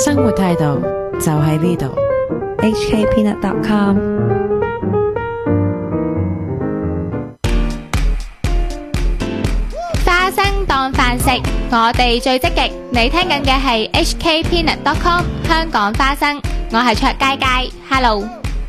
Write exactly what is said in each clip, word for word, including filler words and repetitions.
生活態度就喺呢度。 H K Peanut dot com。 花生當飯食，我哋最積極。你聽緊嘅係 H K Peanut dot com 香港花生，我係卓佳佳 ，Hello。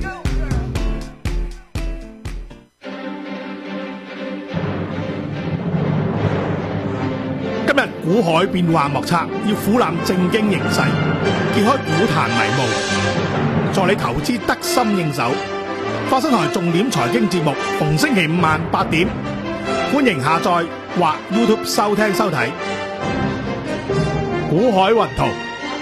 今日股海變幻莫測，要俯瞰正經形勢，揭開股壇迷霧，助你投資得心應手。花生台重點財經節目，逢星期五晚八點，歡迎下載或 YouTube 收聽收睇。股海雲圖，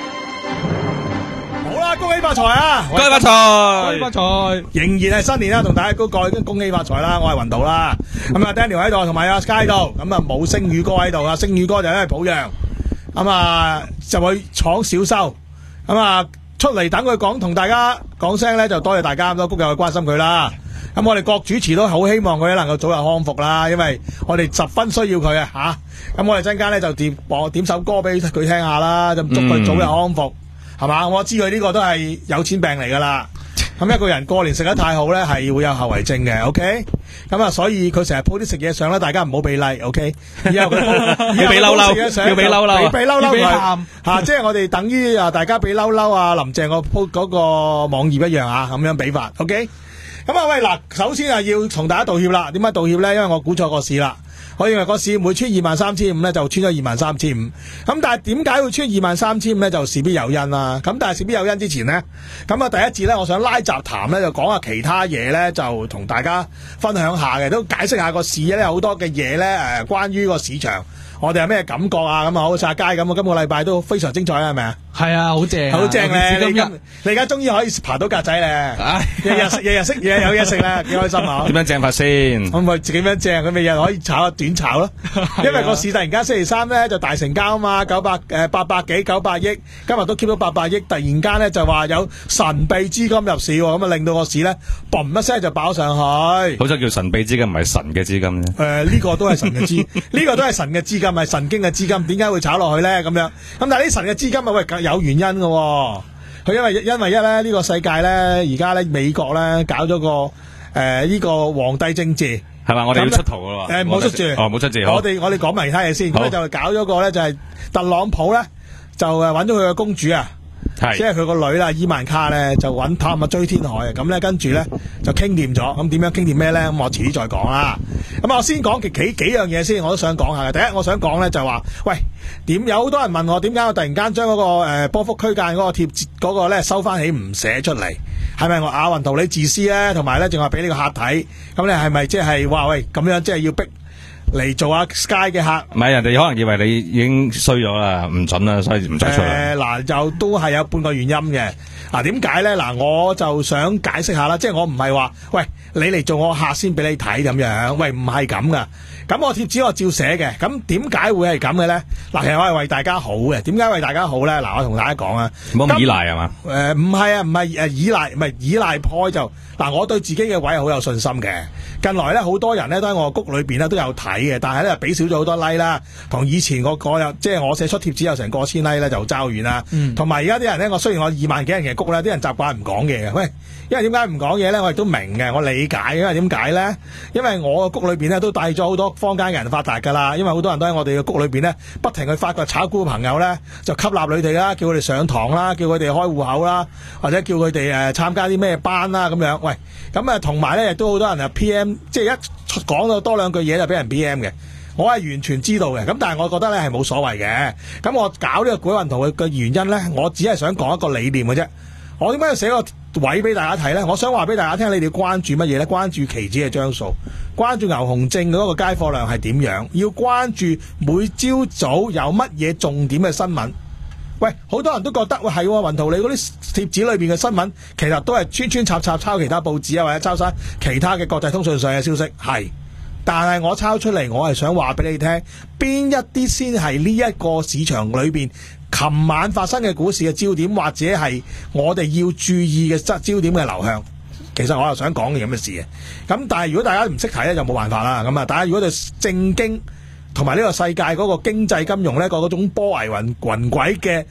好啦，恭喜發財啊！ 恭喜發財， 恭喜發財，仍然係新年啦，同大家高過恭喜發財啦！我係雲圖啦，咁啊 Daniel 喺度，同埋阿 Sky 喺度，咁啊冇星宇哥喺度啊，星宇哥就因為抱恙，咁啊就去闖小收，咁啊出嚟等佢講，同大家講聲咧，就多謝大家咁多谷友去關心佢啦。咁我哋各主持都好希望佢能夠早日康復啦，因為我哋十分需要佢啊吓。咁我哋陣間咧就點播點首歌俾佢聽下啦，就祝佢早日康復，係嘛？我知佢呢個都係有錢病嚟噶啦。咁一個人過年食得太好咧，係會有後遺症嘅。OK，咁啊，所以佢成日 po 啲食嘢相咧，大家唔好俾 like。OK， 以後佢 po 要俾嬲嬲，要俾嬲嬲， 俾嬲嬲佢吓，即係我哋等於啊，大家俾嬲嬲啊，林鄭個 po 嗰個網頁一樣啊，咁樣俾法。OK。咁啊喂嗱，首先啊要同大家道歉啦。點解道歉咧？因為我估錯個市啦。我認為個市每穿二萬三千五咧，就穿咗二萬三千五。咁但係點解會穿二萬三千五咧？就事必有因啦。咁但係事必有因之前呢，咁啊第一節咧，我想拉雜談咧，就講下其他嘢咧，就同大家分享下嘅，都解釋下個市咧好多嘅嘢咧誒，關於個市場。我哋有咩感覺啊？咁啊，好似阿佳咁啊，今個禮拜都非常精彩啊，係咪啊？ 係啊，好正， 好正咧！你今你而家終於可以爬到格仔咧，日日食日日食嘢有嘢食咧，幾開心啊！ 點樣正法先？ 咁咪自己點樣正？佢咪日可以炒下短炒咯。因為個市突然間星期三咧就大成交啊嘛，九百誒八百幾九百億，今日都 keep 到八百億，突然間咧就話有神秘資金入市，咁啊令到個市咧嘣一聲就爆上去。 好彩叫神秘資金，唔係神嘅資金啫。 誒，呢個都係神嘅資，呢個都係神嘅資金。係神經嘅資金，點解會炒落去咧？咁樣咁，但係啲神嘅資金啊，喂，有原因嘅、哦。佢因為因為一咧呢、這個世界咧，而家咧美國咧搞咗個誒呢、呃這個皇帝政治， 係嘛？我哋要出圖嘅咯。 誒，唔好出住， 哦，冇出字。 我哋我哋講埋其他嘢先。咁咧就搞咗個咧就係、是、特朗普咧就誒揾咗佢嘅公主啊。即係佢個女啦，伊萬卡咧就揾探啊追天海啊，咁咧跟住咧就傾掂咗，咁點樣傾掂咩咧？咁我遲啲再講啦。咁我先講幾幾幾樣嘢先，我都想講下嘅。第一，我想講咧就話，喂，點有好多人問我點解我突然間將嗰個誒、呃、波幅區間嗰個貼嗰個咧收翻起唔寫出嚟，係咪我阿雲圖你自私咧？同埋咧仲話俾呢個客睇，咁你係咪即係話喂咁樣即係要逼嚟做阿 Sky 嘅客？ 唔係，人哋可能以為你已經衰咗啦，唔準啦，所以唔再出啦。 誒，嗱，就都係有半個原因嘅。嗱，點解咧？嗱，我就想解釋下啦，即係我唔係話，喂，你嚟做我客先俾你睇咁樣，喂，唔係咁噶。咁我貼紙我照寫嘅，咁點解會係咁嘅咧？嗱，其實我係為大家好嘅。點解為大家好咧？嗱，我同大家講啊， 唔好咁依賴係嘛？ 誒，唔係啊，唔係誒依賴，唔係依賴派就嗱，我對自己嘅位係好有信心嘅。近來咧，好多人咧都喺我谷裏邊咧都有睇嘅，但係咧俾少咗好多 like 啦，同以前我個有即係我寫出貼紙有成過千 like 咧就爭遠啦。同埋而家啲人咧，我雖然我二萬幾人嘅谷咧，啲人習慣唔講嘢嘅。喂，因為點解唔講嘢咧？我亦都明嘅，我理解。因為點解咧？因為我個谷裏邊咧都帶咗好多坊間嘅人發達噶啦。因為好多人都喺我哋嘅谷裏邊咧，不停去發掘炒股嘅朋友咧，就吸納你哋啦，叫佢哋上堂啦，叫佢哋開戶口啦，或者叫佢哋誒參加啲咩班啦咁樣。喂，咁啊同埋咧亦都好多人啊 P M， 即係一講到多兩句嘢就俾人 P M 嘅。我係完全知道嘅，咁但係我覺得咧係冇所謂嘅。咁我搞呢個股海雲圖嘅原因咧，我只係想講一個理念嘅啫。我點解要寫個位俾大家睇咧？我想話俾大家聽，你哋要關注乜嘢咧？關注期指嘅張數，關注牛熊證嗰個街貨量係點樣，要關注每朝早有乜嘢重點嘅新聞。喂，好多人都覺得喂係雲圖，你嗰啲貼紙裏邊嘅新聞其實都係穿穿插插抄其他報紙啊，或者抄晒其他嘅國際通訊上嘅消息，係。但係我抄出嚟，我係想話俾你聽，邊一啲先係呢一個市場裏邊琴晚發生嘅股市嘅焦點，或者係我哋要注意嘅焦點嘅流向。其實我又想講嘅咁嘅事嘅。咁但係如果大家唔識睇咧，就冇辦法啦。咁啊，大家如果對正經同埋呢個世界嗰個經濟金融咧，個嗰種波危雲雲軌嘅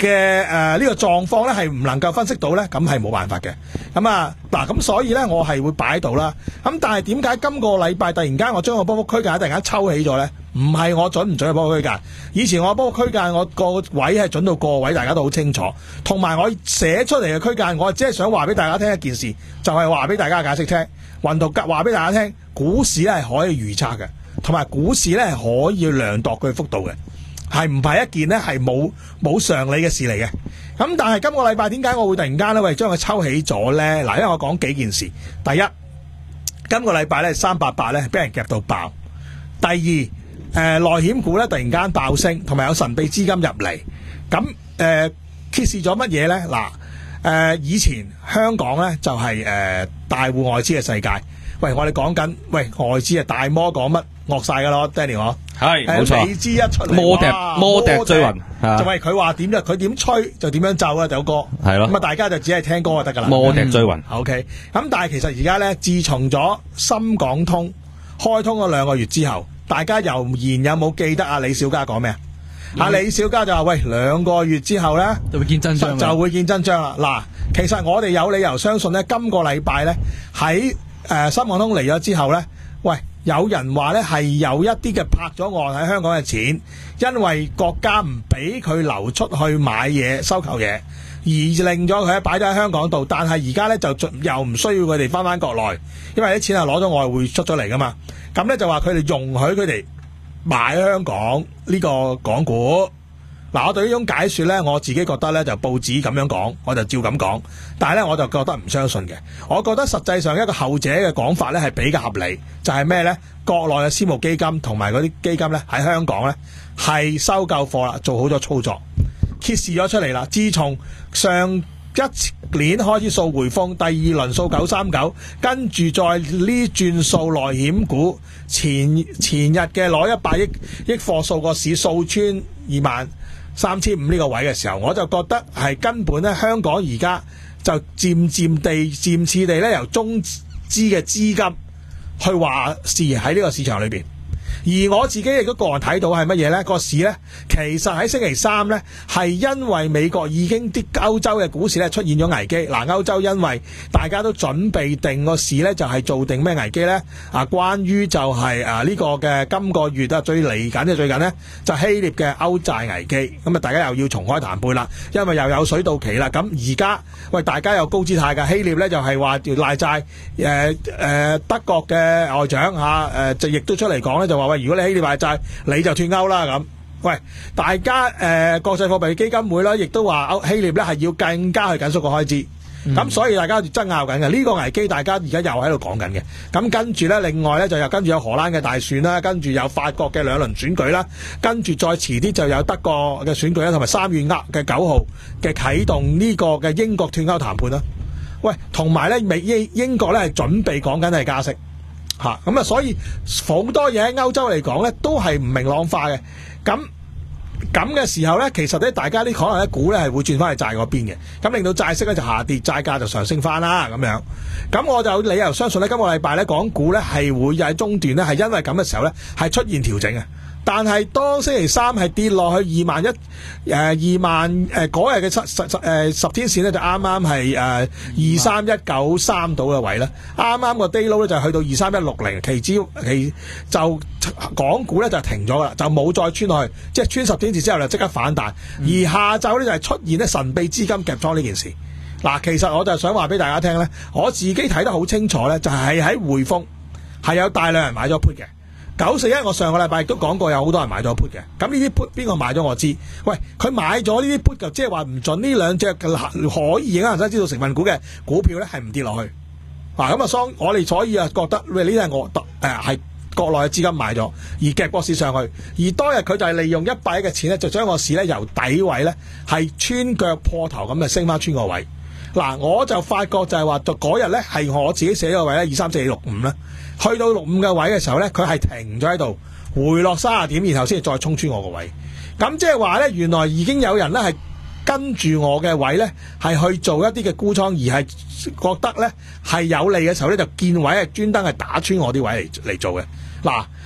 嘅誒呢個狀況咧係唔能夠分析到咧，咁係冇辦法嘅。咁啊嗱，咁所以咧我係會擺喺度啦。咁但係點解今個禮拜突然間我將個波幅區間突然間抽起咗咧？唔係我準唔準嘅波幅區間，以前我波幅區間我個位係準到個位，大家都好清楚。同埋我寫出嚟嘅區間，我只係想話俾大家聽一件事，就係話俾大家解釋聽，雲圖格話俾大家聽，股市咧係可以預測嘅，同埋股市咧係可以量度佢幅度嘅。係唔係一件咧係冇冇常理嘅事嚟嘅？咁但係今個禮拜點解我會突然間咧喂將佢抽起咗咧？嗱，因為我講幾件事。第一，今個禮拜咧三八八咧俾人夾到爆。第二，誒、呃、內險股咧突然間爆升，同埋有神秘資金入嚟。咁誒、呃、揭示咗乜嘢咧？嗱，誒、呃、以前香港咧就係、是、誒、呃、大戶外資嘅世界。喂，我哋講緊喂外資啊大摩講乜惡晒噶咯 ，Danny 我係冇錯， 美資一出嚟， 摩笛摩笛追雲， 就係佢話點就佢點吹就點樣奏啦，首歌係咯， 咁啊大家就只係聽歌就得噶啦。 摩笛追雲 ，OK。咁但係其實而家咧，自從咗深港通開通咗兩個月之後，大家猶然有冇記得阿李小加講咩啊？阿、嗯、李小加就話喂，兩個月之後咧就會見真章， 就會見真章啦。嗱，其實我哋有理由相信咧，今個禮拜咧喺誒深港通嚟咗之後咧，喂。有人話咧係有一啲嘅拍咗岸喺香港嘅錢，因為國家唔俾佢流出去買嘢收購嘢，而令咗佢擺咗喺香港度。但係而家咧就又唔需要佢哋翻翻國內，因為啲錢係攞咗外匯出咗嚟噶嘛。咁咧就話佢哋容許佢哋買香港呢個港股。嗱，我對呢種解說咧，我自己覺得咧就報紙咁樣講，我就照咁講。但係咧，我就覺得唔相信嘅。我覺得實際上一個後者嘅講法咧係比較合理，就係咩咧？國內嘅私募基金同埋嗰啲基金咧喺香港咧係收夠貨啦，做好咗操作，揭示咗出嚟啦。自從上一年開始掃匯豐，第二輪掃九三九，跟住再呢轉掃內險股，前前日嘅攞一百億億貨掃個市掃穿二萬三千五呢個位嘅時候，我就覺得係根本咧，香港而家就漸漸地、漸次地咧，由中資嘅資金去話事喺呢個市場裏邊。而我自己亦都個人睇到係乜嘢呢？個市呢，其實喺星期三呢，係因為美國已經啲歐洲嘅股市咧出現咗危機。嗱，歐洲因為大家都準備定個市呢，就係做定咩危機呢？啊，關於就係啊呢個嘅今個月啊最嚟緊嘅最近呢，就希臘嘅歐債危機。咁啊，大家又要重開談判啦，因為又有水到期啦。咁而家喂，大家有高姿態㗎，希臘呢，就係話要賴債。誒誒，德國嘅外長嚇誒就亦都出嚟講呢，就話。如果你希臘買債，你就脫歐啦咁。喂，大家誒、呃、國際貨幣基金會啦，亦都話歐希臘咧係要更加去緊縮個開支。咁、嗯、所以大家爭拗緊嘅呢個危機，大家而家又喺度講緊嘅。咁跟住咧，另外咧就又跟住有荷蘭嘅大選啦，跟住有法國嘅兩輪選舉啦，跟住再遲啲就有德國嘅選舉啦，同埋三月呃嘅九號嘅啟動呢個嘅英國脫歐談判啦。喂，同埋咧美英英國咧係準備講緊係加息。吓咁啊！所以好多嘢喺歐洲嚟講咧，都係唔明朗化嘅。咁咁嘅時候咧，其實咧，大家啲可能咧，股咧係會轉翻去債嗰邊嘅，咁令到債息咧就下跌，債價就上升翻啦。咁樣，咁我就有理由相信咧，今個禮拜咧，港股咧係會喺中段咧，係因為咁嘅時候咧，係出現調整嘅。但係當星期三係跌落去二萬一誒二萬誒嗰日嘅十十誒十天線咧，就啱啱係誒二三一九三度嘅位啦。啱啱個 day low 咧就去到二三一六零，期指期就港股咧就停咗啦，就冇再穿落去，即係穿十天線之後就即刻反彈。嗯、而下晝咧就係出現咧神秘資金夾倉呢件事。嗱，其實我就想話俾大家聽咧，我自己睇得好清楚咧，就係喺匯豐係有大量人買咗 put 嘅。九四一，我上個禮拜亦都講過，有好多人買咗 put 嘅。咁呢啲 put 邊個買咗我知。喂，佢買咗呢啲 put 就即係話唔準呢兩隻可以影響恒生指數成分股嘅股票咧，係唔跌落去。嗱咁啊，所我哋所以啊覺得喂呢啲係我誒係國內嘅資金買咗，而夾個市上去。而當日佢就係利用一百億嘅錢咧，就將個市咧由底位咧係穿腳破頭咁就升翻穿個位。嗱，我就發覺就係話，就嗰日咧係我自己寫個位咧，二三四六五啦，去到六五嘅位嘅時候咧，佢係停咗喺度，回落三十點，然後先至再衝穿我個位。咁即係話咧，原來已經有人咧係跟住我嘅位咧，係去做一啲嘅沽倉，而係覺得咧係有利嘅時候咧，就見位係專登係打穿我啲位嚟嚟做嘅。嗱，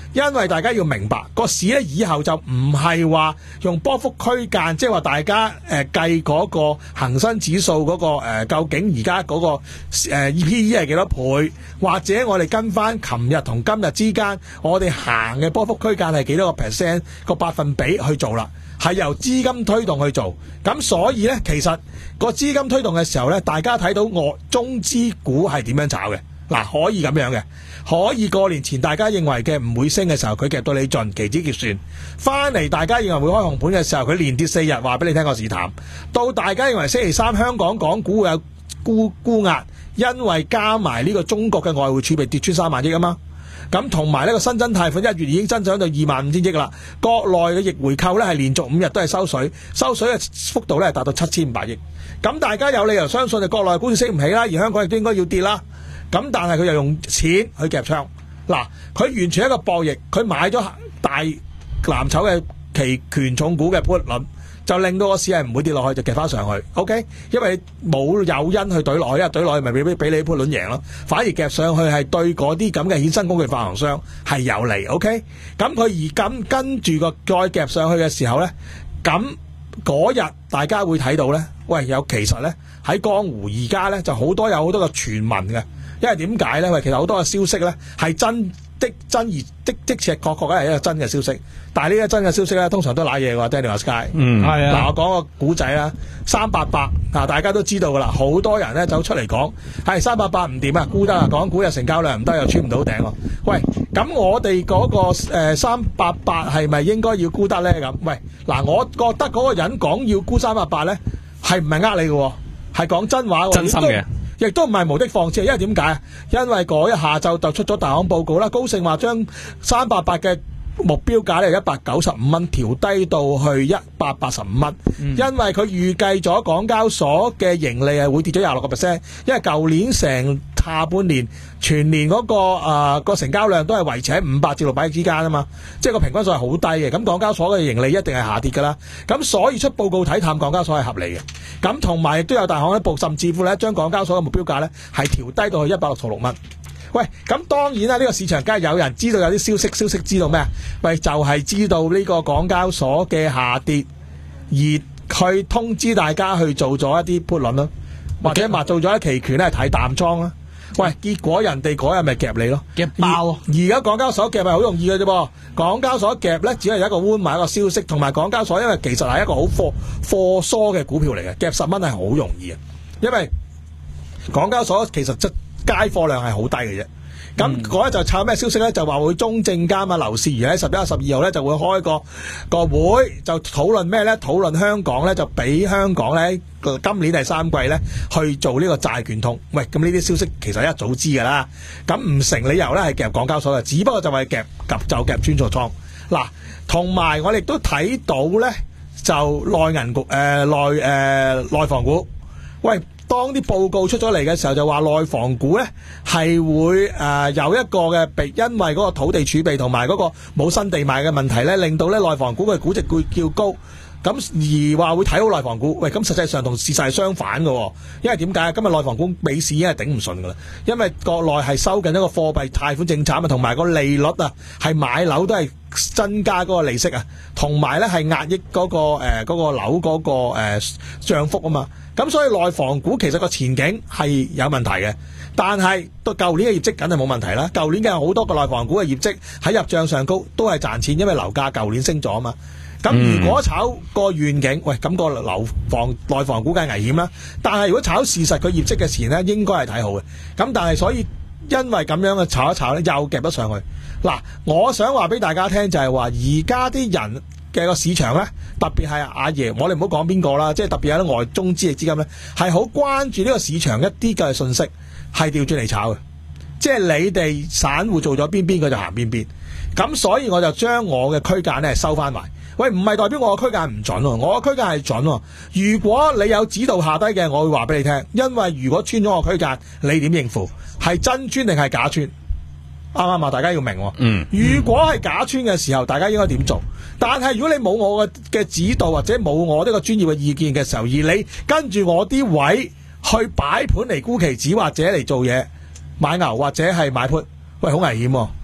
因為大家要明白個市咧以後就唔係話用波幅區間，即係話大家誒、呃、計嗰個恒生指數嗰、嗰個、呃、究竟而家嗰個誒、呃、P E 係幾多倍，或者我哋跟翻琴日同今日之間我哋行嘅波幅區間係幾多個 percent 個百分比去做啦，係由資金推動去做。咁所以咧，其實個資金推動嘅時候咧，大家睇到我中資股係點樣炒嘅。嗱，可以咁樣嘅，可以過年前大家認為嘅唔會升嘅時候，佢夾到你盡，期指結算翻嚟，大家認為會開紅盤嘅時候，佢連跌四日，話俾你聽個市淡。到大家認為星期三香港港股會有沽沽壓，因為加埋呢個中國嘅外匯儲備跌穿三萬億啊嘛。咁同埋呢個新增貸款一月已經增長到二萬五千億啦。國內嘅逆回購呢係連續五日都係收水，收水嘅幅度呢係達到七千五百億。咁大家有理由相信就國內股市升唔起啦，而香港亦都應該要跌啦。咁但係佢又用錢去夾倉，嗱，佢完全一個博弈，佢買咗大藍籌嘅期權重股嘅 put 輪，就令到個市係唔會跌落去，就夾翻上去。OK， 因為冇誘因去懟落去，因為懟落去咪俾俾你 put 輪贏咯，反而夾上去係對嗰啲咁嘅衍生工具發行商係有利。OK， 咁佢而跟跟住個再夾上去嘅時候咧，咁嗰日大家會睇到咧，喂，有其實咧喺江湖而家咧就好多有好多個傳聞嘅。因為點解咧？喂，其實好多嘅消息咧係真的真而的的確確咧係一個真嘅消息，但係呢個真嘅消息咧通常都瀨嘢嘅喎 Daniel Sky。 嗯，係啊。 嗱，我講個古仔啦，三八八嗱，大家都知道噶啦，好多人咧走出嚟講係三八八唔掂啊，沽得啊，港股又成交量唔得，又穿唔到頂喎。喂，咁我哋嗰、嗰個誒三八八係咪應該要沽得咧？咁，喂，嗱，我覺得嗰個人講要沽三八八咧係唔係呃你嘅？係講真話喎， 真心嘅。 亦都唔係無的放矢，因為點解啊？因為嗰日下晝就出咗大行報告啦，高盛話將三八八嘅目標價咧由一百九十五蚊調低到去一百八十五蚊，因為佢預計咗港交所嘅盈利係會跌咗廿六個 percent， 因為舊年成下半年全年嗰、那個誒個、呃、成交量都係維持喺五百至六百億之間啊嘛，即係個平均數係好低嘅，咁港交所嘅盈利一定係下跌噶啦，咁所以出報告睇淡港交所係合理嘅，咁同埋亦都有大行一報，甚至乎咧將港交所嘅目標價咧係調低到去一百六十六蚊。喂，咁當然啦，呢、這個市場梗係有人知道有啲消息，消息知道咩？喂，就係、是、知道呢個港交所嘅下跌，而去通知大家去做咗一啲 put 輪咯，或者話做咗一期權咧睇淡倉啦。喂，結果人哋嗰日咪夾你咯，夾爆。而家港交所夾係好容易嘅啫噃，港交所夾咧只係一個換賣一個消息，同埋港交所因為其實係一個好貨貨疏嘅股票嚟嘅，夾十蚊係好容易嘅，因為港交所其實即街貨量係好低嘅啫。咁嗰日就炒咩消息咧？就話會中證監啊劉士余喺十一月十二號咧就會開個個會，就討論咩咧？討論香港咧就俾香港咧今年第三季咧去做呢個債券通。喂，咁呢啲消息其實一早知㗎啦。咁唔成理由咧係夾港交所嘅，只不過就係夾夾就夾專座倉。嗱，同埋我哋都睇到咧就內銀股誒、呃、內誒、呃、內房股。喂。當啲報告出咗嚟嘅時候，就話內房股咧係會誒、呃、有一個嘅被，因為嗰個土地儲備同埋嗰個冇新地賣嘅問題咧，令到咧內房股嘅估值會較高，咁而話會睇好內房股。喂，咁實際上同事實係相反嘅、哦，因為點解？今日內房股美市已經係頂唔順㗎啦，因為國內係收緊一個貨幣貸款政策啊，同埋個利率啊，係買樓都係增加嗰個利息啊，同埋咧係壓抑嗰、嗰個誒嗰、呃嗰個樓嗰、嗰個誒漲、呃、幅啊嘛。咁所以內房股其實個前景係有問題嘅，但係到舊年嘅業績梗係冇問題啦。舊年嘅好多個內房股嘅業績喺入帳上高都係賺錢，因為樓價舊年升咗啊嘛。咁如果炒個願景，喂，咁、個樓房內房股梗係危險啦。但係如果炒事實佢業績嘅前咧，應該係睇好嘅。咁但係所以因為咁樣嘅炒一炒咧，又夾得上去。嗱，我想話俾大家聽就係話，而家啲人嘅個市場咧，特別係阿爺，我哋唔好講邊個啦，即係特別有啲外中資嘅資金咧，係好關注呢個市場一啲嘅信息，係調轉嚟炒嘅。即係你哋散戶做咗邊邊，佢就行邊邊。咁所以我就將我嘅區間咧收翻埋。喂，唔係代表我嘅區間唔準喎，我嘅區間係準喎。如果你有指導下低嘅，我會話俾你聽。因為如果穿咗我區間，你點應付？係真穿定係假穿？啱唔啱啊？大家要明喎。嗯。如果係假穿嘅時候，大家應該點做？但係如果你冇我嘅嘅指導或者冇我呢個專業嘅意見嘅時候，而你跟住我啲位去擺盤嚟沽期指或者嚟做嘢買牛或者係買 put，喂，好危險喎！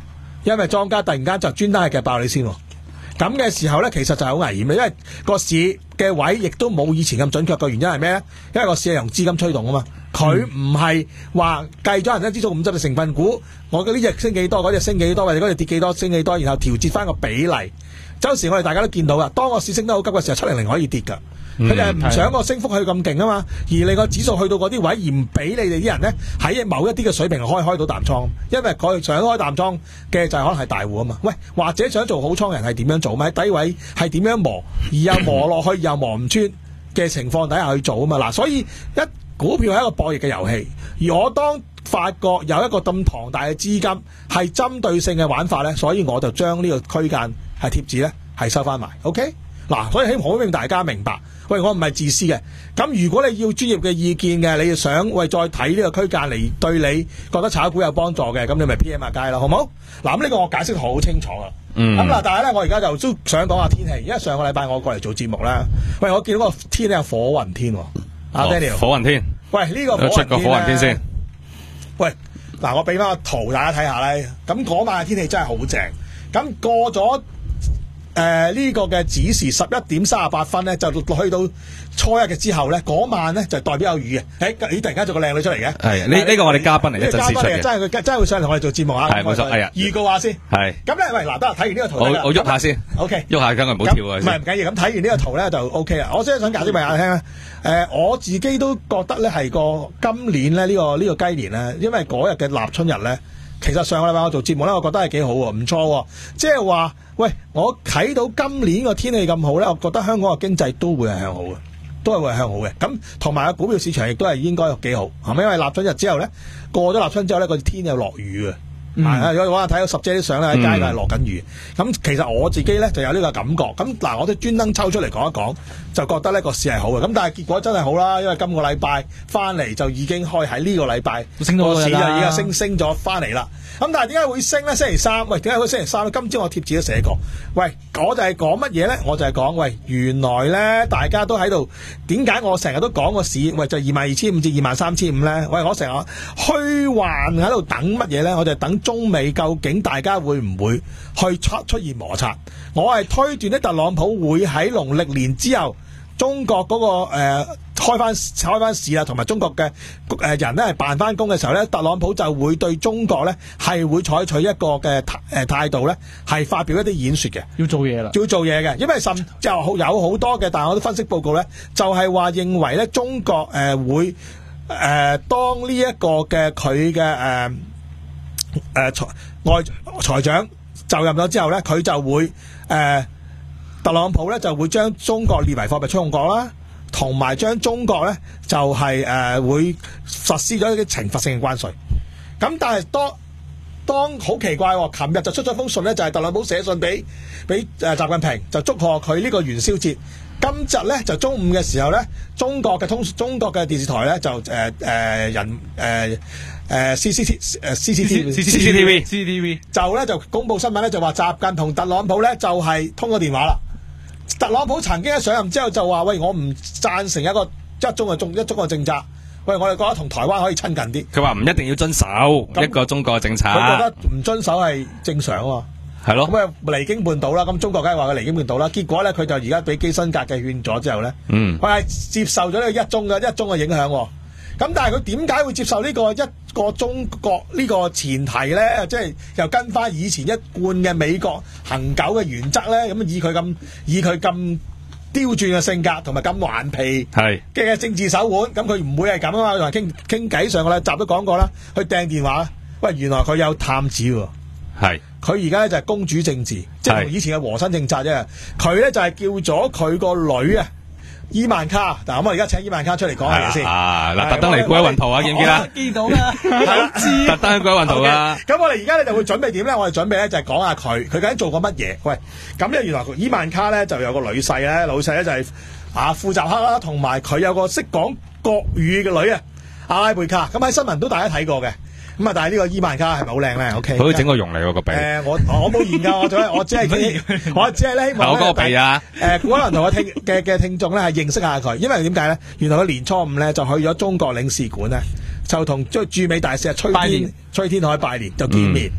因為莊家突然間就專登係夾爆你先喎。咁嘅時候咧，其實就係好危險嘅，因為個市嘅位亦都冇以前咁準確。個原因係咩咧？因為個市係用資金推動啊嘛，佢唔係話計咗恒生指數五十隻成分股，我嗰呢隻升幾多，嗰隻升幾多，或者嗰隻跌幾多，升幾多，然後調節翻個比例。有時我哋大家都見到噶，當個市升得好急嘅時候，七零零可以跌噶。佢就係唔想個升幅去咁勁啊嘛，而你個指數去到嗰啲位，而唔俾你哋啲人咧喺某一啲嘅水平開開到淡倉，因為佢想開淡倉嘅就係可能係大戶啊嘛。喂，或者想做好倉嘅人係點樣做？咪喺低位係點樣磨，而又磨落去又磨唔穿嘅情況底下去做啊嘛。嗱，所以一股票係一個博弈嘅遊戲，而我當發覺有一個咁龐大嘅資金係針對性嘅玩法咧，所以我就將呢個區間係貼紙咧係收翻埋。OK。嗱，所以希望大家明白，喂，我唔係自私嘅。咁如果你要專業嘅意見嘅，你要想喂再睇呢個區間嚟對你覺得炒股有幫助嘅，咁你咪 P M 下街咯，好唔好？嗱，咁呢個我解釋好清楚啦。嗯。咁嗱，但係咧，我而家就都想講下天氣，因為上個禮拜我過嚟做節目啦。喂，我見到個天咧有火雲天喎。阿 Daniel。火雲天。喂，呢個火雲天。出個火雲天先。喂，嗱，我俾翻個圖大家睇下咧。咁嗰晚嘅天氣真係好正。咁過咗。誒、呃，呢、這個嘅子時十一點三十八分咧，就去到初一嘅之後咧，嗰晚咧就代表有雨嘅。誒，你突然間做個靚女出嚟嘅，係呢呢個我哋嘉賓嚟嘅，真係出嘅，真係佢真係會上嚟同我哋做節目啊。係冇錯，係啊。預告下先，係。咁咧，喂，嗱，得睇完呢個圖，我我喐下先 ，OK，喐下，梗係唔好跳啊。唔係唔緊要，咁睇完呢個圖咧就 OK 啦。我真係想解釋俾大家聽咧，誒、呃，我自己都覺得咧係個今年咧呢、這個呢、這個雞年咧，因為嗰日嘅立春日咧。其實上個禮拜我做節目咧，我覺得係幾好喎，唔錯喎。即係話，喂，我睇到今年個天氣咁好咧，我覺得香港嘅經濟都會係向好嘅，都係會係向好嘅。咁同埋個股票市場亦都係應該幾好，係咪？因為立春日之後咧，過咗立春之後咧，個天又落雨嘅。嗯、啊！如果睇到十姐啲相咧，喺街度係落緊雨。咁、嗯、其實我自己咧就有呢個感覺。咁嗱，我都專登抽出嚟講一講，就覺得呢個市係好嘅。咁但係結果真係好啦，因為今個禮拜翻嚟就已經開喺呢個禮拜升到個市就已經升升咗翻嚟啦。咁但係點解會升咧？星期三，喂，點解會星期三咧？今朝我貼紙都寫過。喂，我就係講乜嘢咧？我就係講，喂，原來咧大家都喺度，點解我成日都講個市，喂，就二萬二千五至二萬三千五咧？喂，我成日虛幻喺度等乜嘢咧？我就係等中美究竟大家會唔會去出出現摩擦？我係推斷咧，特朗普會喺農曆年之後，中國嗰、那個誒、呃、開翻開翻市啦，同埋中國嘅誒、呃、人咧係辦翻工嘅時候咧，特朗普就會對中國咧係會採取一個嘅誒態度咧，係發表一啲演說嘅，要做嘢啦，要做嘢嘅，因為甚就有好多嘅，但係我啲分析報告咧就係、是、話認為咧中國誒、呃、會誒、呃、當呢一個嘅佢嘅誒誒財外財長就任咗之後咧，佢就會誒。呃特朗普咧就會將中國列為貨幣出用國啦，同埋將中國咧就係、是、誒、呃、會實施咗一啲懲罰性嘅關稅。咁但係當當好奇怪、哦，琴日就出咗封信咧，就係、是、特朗普寫信俾俾誒習近平，就祝賀佢呢個元宵節。今日咧就中午嘅時候咧，中國嘅通中國嘅電視台咧就誒誒、呃、人誒。呃誒 C C T 誒 C C T V C C T V C C T V 就咧就公布新聞咧，就話習近同特朗普咧就係、是、通過電話啦。特朗普曾經一上任之後就話：喂，我唔贊成一個一中嘅中一中嘅政策。喂，我哋覺得同台灣可以親近啲。佢話唔一定要遵守一個中國嘅政策。佢覺得唔遵守係正常啊嘛。係咯。咁啊離經叛道啦。咁中國梗係話佢離經叛道啦。結果咧佢就而家俾基辛格嘅勸咗之後咧，嗯，佢係接受咗呢個一中嘅一中嘅影響、啊。咁但係佢點解會接受呢個一個中國呢個前提咧？即係又跟翻以前一貫嘅美國恆久嘅原則咧？咁以佢咁以佢咁刁鑽嘅性格同埋咁頑皮嘅政治手腕，咁佢唔會係咁啊嘛！同埋傾傾偈上個禮集都講過啦，去掟電話，喂，原來佢有探子喎。係佢而家咧就係公主政治，即係同以前嘅和珅政策啫。佢咧就係叫咗佢個女啊。伊萬卡，嗱咁我而家請伊萬卡出嚟講下嘢先。啊，嗱，特登嚟過一雲圖啊，見唔見啊？見到啦，知。特登去過一雲圖啊。咁我哋而家咧就會準備點咧？我哋準備咧就係講下佢，佢究竟做過乜嘢？喂，咁咧原來伊萬卡咧就有個女婿咧，老細咧就係啊庫扎克啦，同埋佢有個識講國語嘅女啊，阿拉貝卡。咁喺新聞都大家睇過嘅。咁啊！但係呢個伊萬卡係咪好靚咧 ？O K， 佢整個容嚟喎個鼻。誒，我我冇研究，我只我只係我只係咧希望咧，我個鼻啊！誒，可能同我聽嘅嘅聽眾咧係認識下佢，因為點解咧？原來佢年初五咧就去咗中國領事館咧，就同即係駐美大使崔天崔天凱拜年就見面。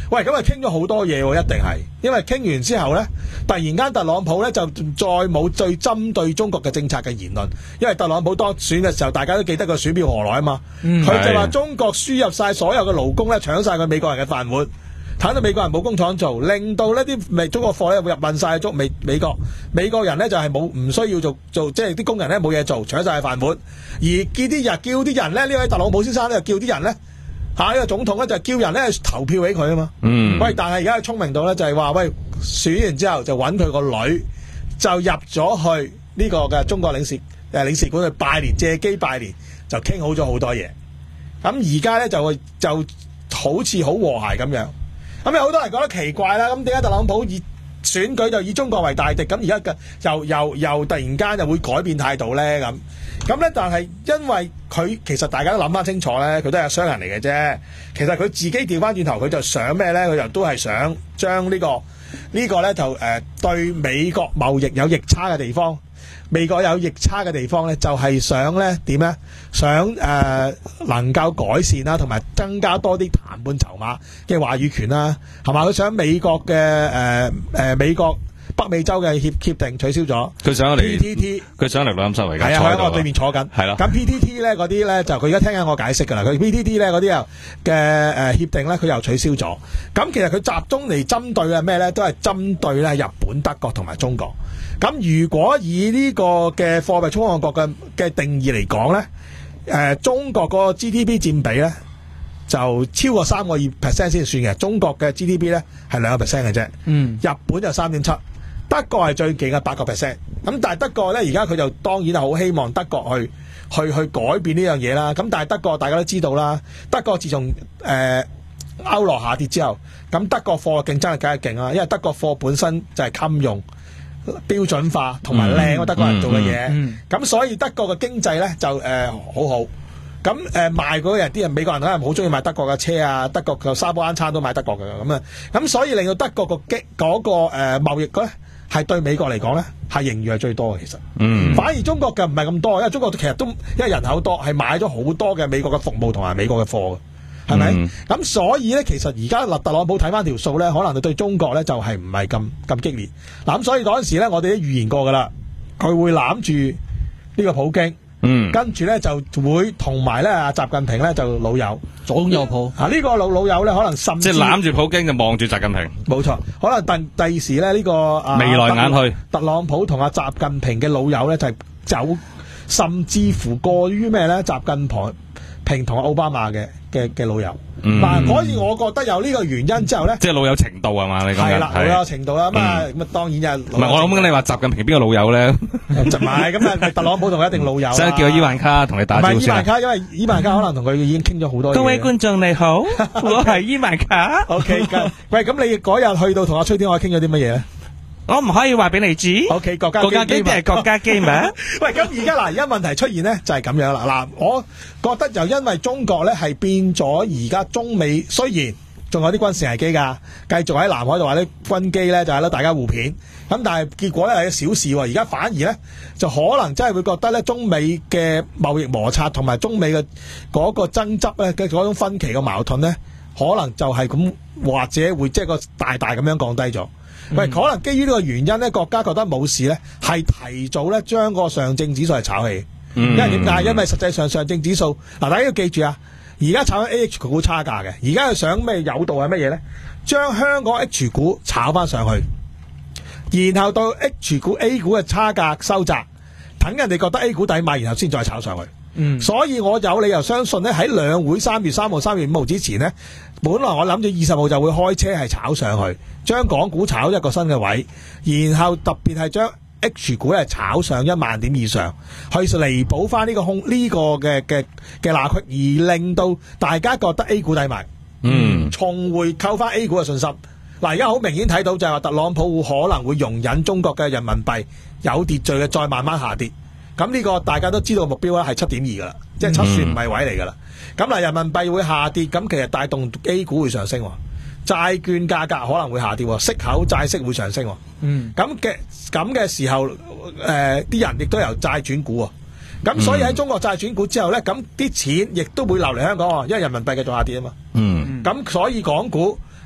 喂，咁啊傾咗好多嘢喎，一定係，因為傾完之後咧，突然間特朗普咧就再冇最針對中國嘅政策嘅言論，因為特朗普當選嘅時候，大家都記得個選票何來啊嘛，佢、嗯、就話中國輸入晒所有嘅勞工咧，搶晒佢美國人嘅飯碗，睇到美國人冇工廠做，令到呢啲美中國貨咧會入運晒中美美國，美國人咧就係冇唔需要做做，即係啲工人咧冇嘢做，搶晒佢飯碗，而叫啲人叫啲人咧，呢位特朗普先生咧就叫啲人咧。下呢個總統咧就叫人咧投票俾佢啊嘛，嗯，喂，但係而家佢聰明到咧就係話，喂，選完之後就揾佢個女就入咗去呢個嘅中國領事誒、呃、領事館去拜年，借機拜年，就傾好咗好多嘢。咁而家咧就就好似好和諧咁樣。咁有好多人覺得奇怪啦，咁點解特朗普以選舉就以中國為大敵？咁而家嘅又又又突然間又會改變態度咧咁？咁咧，但係因為佢其實大家都諗翻清楚咧，佢都係商人嚟嘅啫。其實佢自己調翻轉頭，佢就想咩咧？佢就都係想將、這個這個、呢個呢個咧就誒、呃、對美國貿易有逆差嘅地方，美國有逆差嘅地方咧，就係、是、想咧點咧？想誒、呃、能夠改善啦，同埋增加多啲談判籌碼嘅話語權啦，係嘛？佢想美國嘅誒誒美國。北美洲嘅協協定取消咗， 佢上嚟 P T T， 佢上嚟錄音室而家係啊，喺我對面坐緊，係咯。咁 P T T 咧嗰啲咧就佢而家聽緊我解釋㗎啦。佢 P T T 咧嗰啲又嘅誒協定咧，佢又取消咗。咁其實佢集中嚟針對嘅咩咧，都係針對咧日本、德國同埋中國。咁如果以呢個嘅貨幣衝浪國嘅嘅定義嚟講咧，誒、呃、中國個 G D P 佔比咧就超過三個二 percent 先算嘅。中國嘅 G D P 咧係兩個 percent 嘅啫，嗯，日本就三點七。德國係最勁嘅八個 percent， 咁但係德國咧而家佢就當然係好希望德國去去去改變呢樣嘢啦。咁但係德國大家都知道啦，德國自從誒、呃、歐羅下跌之後，咁德國貨嘅競爭力梗係勁啦，因為德國貨本身就係襟用、標準化同埋靚，德國人做嘅嘢。咁、嗯嗯嗯、所以德國嘅經濟咧就誒、呃、好好。咁誒、呃、賣嗰人啲人美國人可能好中意買德國嘅車啊，德國嘅沙煲罌罉都買德國嘅咁啊。咁所以令到德國個激嗰個誒貿易咧。係對美國嚟講咧，係盈餘係最多嘅其實。嗯。反而中國嘅唔係咁多，因為中國其實都因為人口多，係買咗好多嘅美國嘅服務同埋美國嘅貨嘅，係咪？咁、嗯、所以咧，其實而家特朗普睇翻條數咧，可能對中國咧就係唔係咁咁激烈。嗱咁所以嗰陣時咧，我哋都預言過噶啦，佢會攬住呢個普京。嗯，跟住咧就會同埋咧阿習近平咧就老友左右抱啊！呢、這個老老友咧可能甚至即係攬住普京就望住習近平，冇錯。可能第第時咧呢、這個啊眉來眼去，特朗普同阿習近平嘅老友咧就係、是、走，甚至乎過於咩咧？習近平同奧巴馬嘅嘅嘅老友。嗱、嗯，所以我覺得有呢個原因之後咧，即係老友程度係嘛？你講係啦，老友程度啦，咁啊咁啊，當然就唔係我諗緊你話習近平邊個老友咧？就唔係咁啊，特朗普同佢一定老友。所以叫伊萬卡同你打招呼。唔係伊萬卡，因為伊萬卡可能同佢已經傾咗好多嘢。各位觀眾你好，我係伊萬卡。OK，喂，咁你嗰日去到同阿崔天凱傾咗啲乜嘢咧？我唔可以話俾你知。O、okay, K， 國家國家機密係國家機密。喂，咁而家嗱，而家問題出現咧就係、是、咁樣啦。嗱，我覺得就因為中國咧係變咗，而家中美雖然仲有啲軍事危機㗎，繼續喺南海度話啲軍機咧就係、是、咧大家互片。咁但係結果咧係小事喎。而家反而咧就可能真係會覺得咧中美嘅貿易摩擦同埋中美嘅嗰個爭執咧嘅嗰種分歧嘅矛盾咧，可能就係咁，或者會即係個大大咁樣降低咗。喂、嗯，可能基於呢個原因咧，國家覺得冇事咧，係提早咧將個上證指數係炒起。嗯、因為點解？因為實際上上證指數嗱，大家要記住啊，而家炒緊 A H 股差價嘅，而家係想咩誘導係乜嘢咧？將香港 H 股炒翻上去，然後到 H 股 A 股嘅差價收窄，等人哋覺得 A 股抵買，然後先再炒上去。嗯，所以我有理由相信咧，喺兩會三月三號、三月五號之前呢，本來我諗住二十號就會開車係炒上去，將港股炒一個新嘅位，然後特別係將 H 股係炒上一萬點以上，去彌補翻呢個空呢、這個嘅嘅嘅罅隙，而令到大家覺得 A 股抵買，嗯，重回扣翻 A 股嘅信心。嗱，而家好明顯睇到就係話特朗普可能會容忍中國嘅人民幣有秩序嘅再慢慢下跌。咁呢個大家都知道目標咧係七點二噶啦，即係七算唔係位嚟噶啦。咁嗱，人民幣會下跌，咁其實帶動 A 股會上升，債券價格可能會下跌，息口債息會上升。嗯，咁嘅咁嘅時候，誒、呃、啲人亦都由債轉股。咁所以喺中國債轉股之後咧，咁啲錢亦都會流嚟香港，因為人民幣繼續下跌啊嘛。嗯，咁所以港股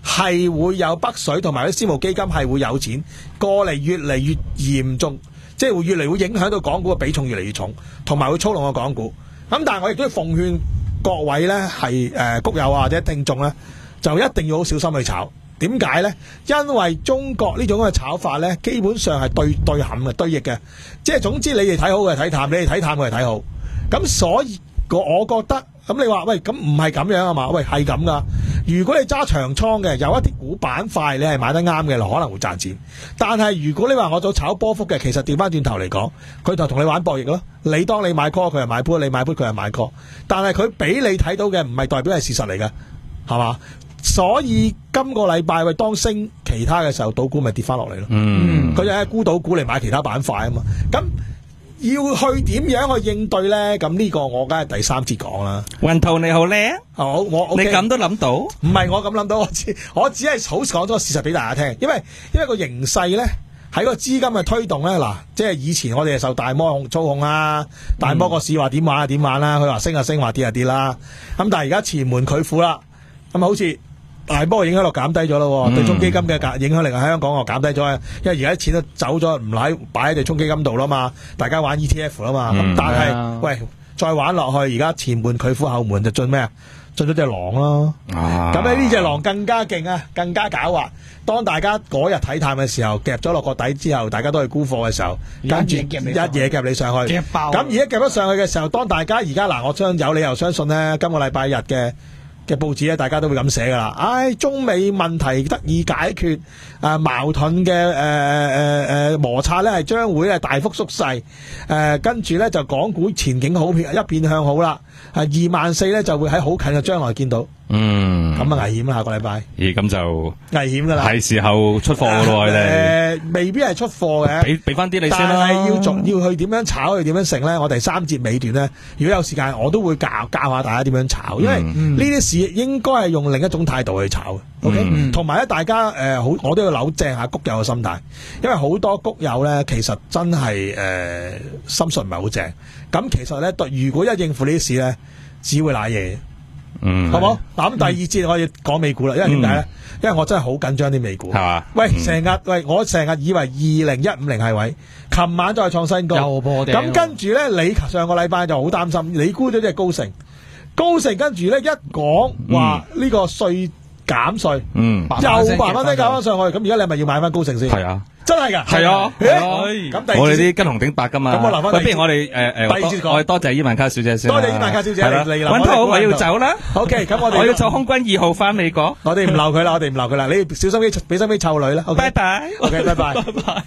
係會有北水同埋啲私募基金係會有錢過嚟，越嚟越嚴重，即係會越嚟會影響到港股嘅比重越嚟越重，同埋會操弄個港股。咁但係我亦都要奉勸各位呢係誒谷友啊或者聽眾呢，就一定要好小心去炒。點解呢？因為中國呢種嘅炒法呢，基本上係對對撼嘅對逆嘅，即係總之你哋睇好嘅睇淡，你哋睇淡嘅係睇好。咁所以我我覺得咁你話喂，咁唔係咁樣啊嘛？喂，係咁噶。如果你揸長倉嘅，有一啲股板塊你係買得啱嘅，可能會賺錢。但係如果你話我做炒波幅嘅，其實調翻轉頭嚟講，佢就同你玩博弈咯。你當你買 call，佢係買 put，你買 put，佢係買 call。但係佢俾你睇到嘅唔係代表係事實嚟嘅，係嘛？所以今個禮拜喂當升其他嘅時候，賭股咪跌翻落嚟咯。嗯，佢就係沽賭股嚟買其他板塊啊嘛。咁要去點樣去應對咧？咁呢個我梗係第三節講啦。 雲圖你好叻， 好我、okay、 你咁都諗到？ 唔係我咁諗到，我只我只係好講咗個事實俾大家聽。因為因為個形勢咧喺個資金嘅推動咧，嗱，即係以前我哋係受大摩控操控啊，大摩個市話點玩啊點玩啦，佢話升啊升，話跌啊跌啦。咁但係而家前門拒虎啦，咁好似大波影響力減低咗咯，嗯、對沖基金嘅影響力喺香港我減低咗，因為而家啲錢都走咗，唔喺擺喺對沖基金度啦嘛，大家玩 E T F 啦嘛，咁、嗯、但係、啊、喂再玩落去，而家前門拒虎後門就進咩啊？進咗隻狼咯，咁咧呢隻狼更加勁啊，更加狡猾。當大家嗰日睇淡嘅時候，夾咗落個底之後，大家都係沽貨嘅時候，跟住一嘢夾你上去，咁而家夾咗上去嘅時候，當大家而家嗱，我相有理由相信咧，今個禮拜日嘅。嘅報紙咧，大家都會咁寫噶啦。唉、哎，中美問題得以解決，啊矛盾嘅誒誒誒摩擦咧係將會係大幅縮細。誒、呃、跟住咧就港股前景好片一片向好啦。係二萬四咧就會喺好近嘅將來見到。嗯，咁啊危險啦，下個禮拜。咦，咁就危險噶啦，係時候出貨噶咯，你哋。誒，未必係出貨嘅，俾俾翻啲你先啦。但係要做要去點樣炒，去點樣成咧？我哋三節尾段咧，如果有時間，我都會教教下大家點樣炒，因為呢啲事應該係用另一種態度去炒嘅。OK，同埋咧，大家誒好、呃，我都要扭正下谷友嘅心態，因為好多谷友咧，其實真係誒、呃、心術唔係好正。咁其實咧，對如果一應付呢啲事咧，只會瀨嘢。嗯，好冇？嗱，咁第二節我要講美股啦，因為點解咧？嗯、因為我真係好緊張啲美股，係嘛？喂，成日、嗯、喂，我成日以為二零一五零係位，琴晚再創新高，又破頂。咁跟住咧，你上個禮拜就好擔心，你估咗隻高盛，高盛跟住咧一講話呢個稅減稅，嗯，又慢慢啲搞翻上去，咁而家你係咪要買翻高盛先？係啊。真係噶，係啊，咁我哋啲跟紅頂白噶嘛。咁我留翻。不如我哋誒誒，我哋多謝伊萬卡小姐先。多謝伊萬卡小姐嚟嚟。揾好，我要走啦。OK，咁我哋我要坐空軍二號翻美國。我哋唔留佢啦，我哋唔留佢啦。你小心啲，俾心機湊女啦。拜拜。OK，拜拜。拜拜。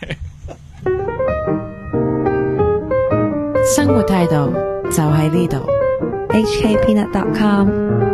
生活態度就喺呢度。 H K Peanut dot com